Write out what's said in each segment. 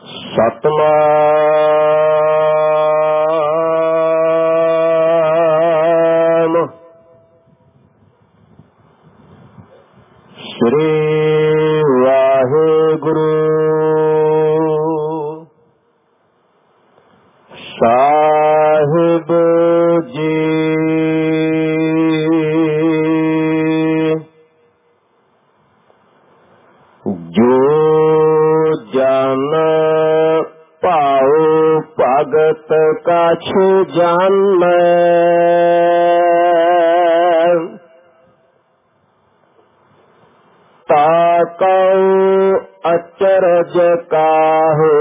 ਸਤਿਨਾਮ ਸ੍ਰੀ ਵਾਹਿਗੁਰੂ ਸਾਹਿਬ ਜੀ। ਜੋ ਜਨ ਭਾਉ ਭਗਤ ਕਛ ਜਾਣੈ, ਤਾ ਕਉ ਅਚਰਜ ਕਾਹੂ।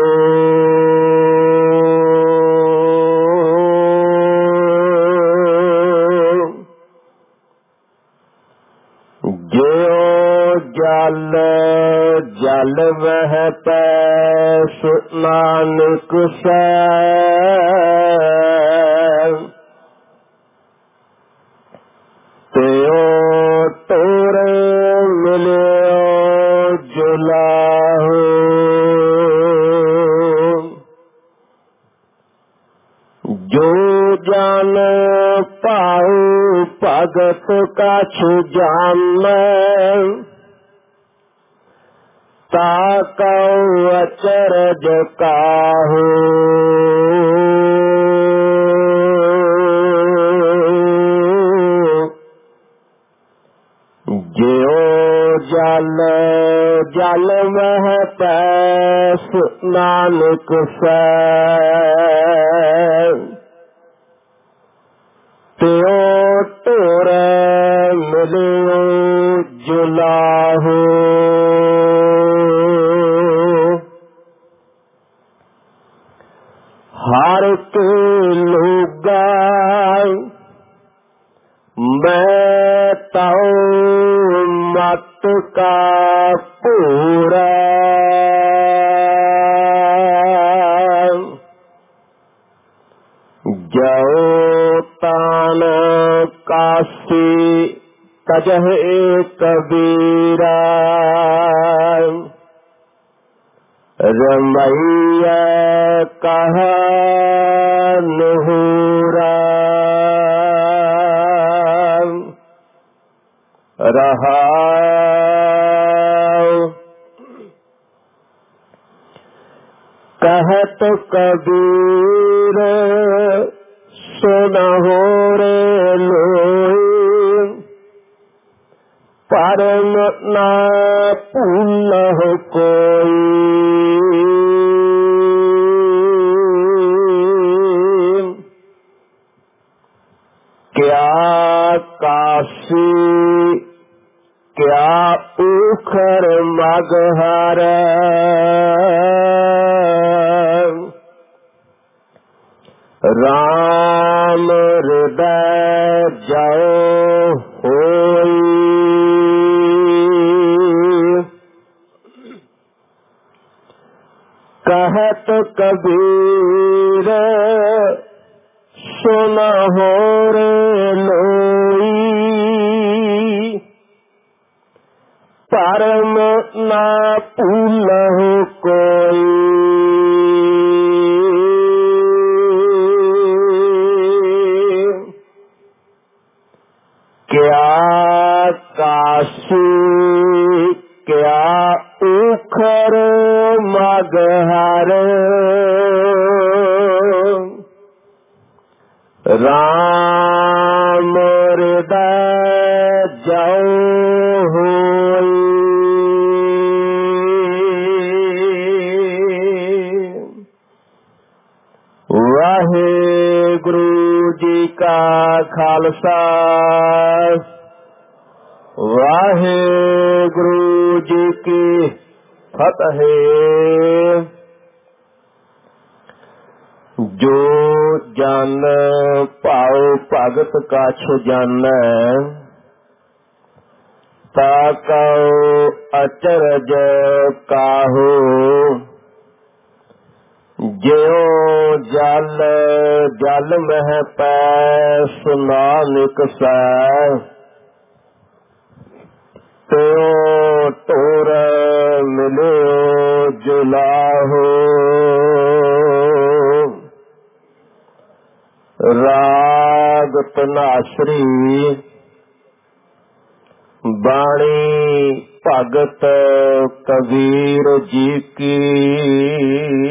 ਜਿਉ ਜਲ ਜਲ ਵਹਿ ਪੈਸ ਨਾਨਕ ਸੈ, ਤਿਉ ਤੋਰੇ ਮਿਲਿਓ ਜੁਲਾਹੋ। ਜੋ ਜਨ ਭਾਉ ਭਗਤ ਕਛ ਜਾਣੈ, ਤਾ ਕਉ ਅਚਰਜ ਕਾਹੂ। ਜਿਉ ਜਲ ਜਲ ਮਹਿ ਪੈਸ ਨਾਨਕ ਸੈ, ਤਿਉ ਤੋਰੇ ਮਿਲਿਓ ਜੁਲਾਹੋ। ਹਰ ਕੇ ਲੋਗਾ ਮੈਂ ਤਉ ਮਤ ਕਾ ਪੂਰਾ, ਜਉ ਤਾਨ ਕਾਸੀ ਕਜਹਿ ਕਬੀਰਾ। ਰਮਈਆ ਕਹਾनुहुरा, रहाउ। कहत कबीर सुनहो रे लोई, परम न भूलहु कोई। क्या काशी क्या उखर मगहर, राम हृदय जयो होई। कहत कबीर सुनहो रे लोई, परम न भूलहु कोई। क्या काशी क्या उखर मगहर, राम हृदय जयो होई। वाहेगुरु जी का खालसा, वाहेगुरु जी की फतेह। जो जन भाव भगत कछ जानै, ता कहो अचरज काहू। ज्यों जल जल मह पैस नानक सै, त्यों टोर मिलो जुलाहो। ਰਾਗ ਧਨਾਸਰੀ ਬਾਣੀ ਭਗਤ ਕਬੀਰ ਜੀ ਕੀ।